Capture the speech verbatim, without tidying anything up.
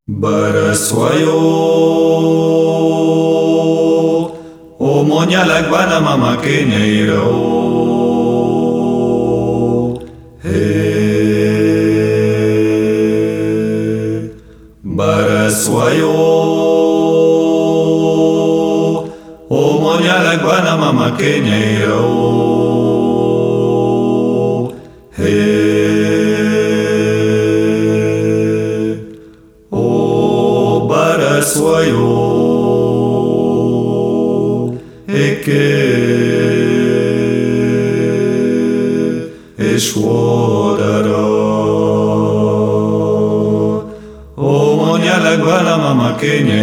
Baraswayo O monyalak bana mama Kenya irao He Baraswayo O monyalak bana mama Kenya irao He Baraswayo Eke Eshwadara O monyalak bana mama Kenya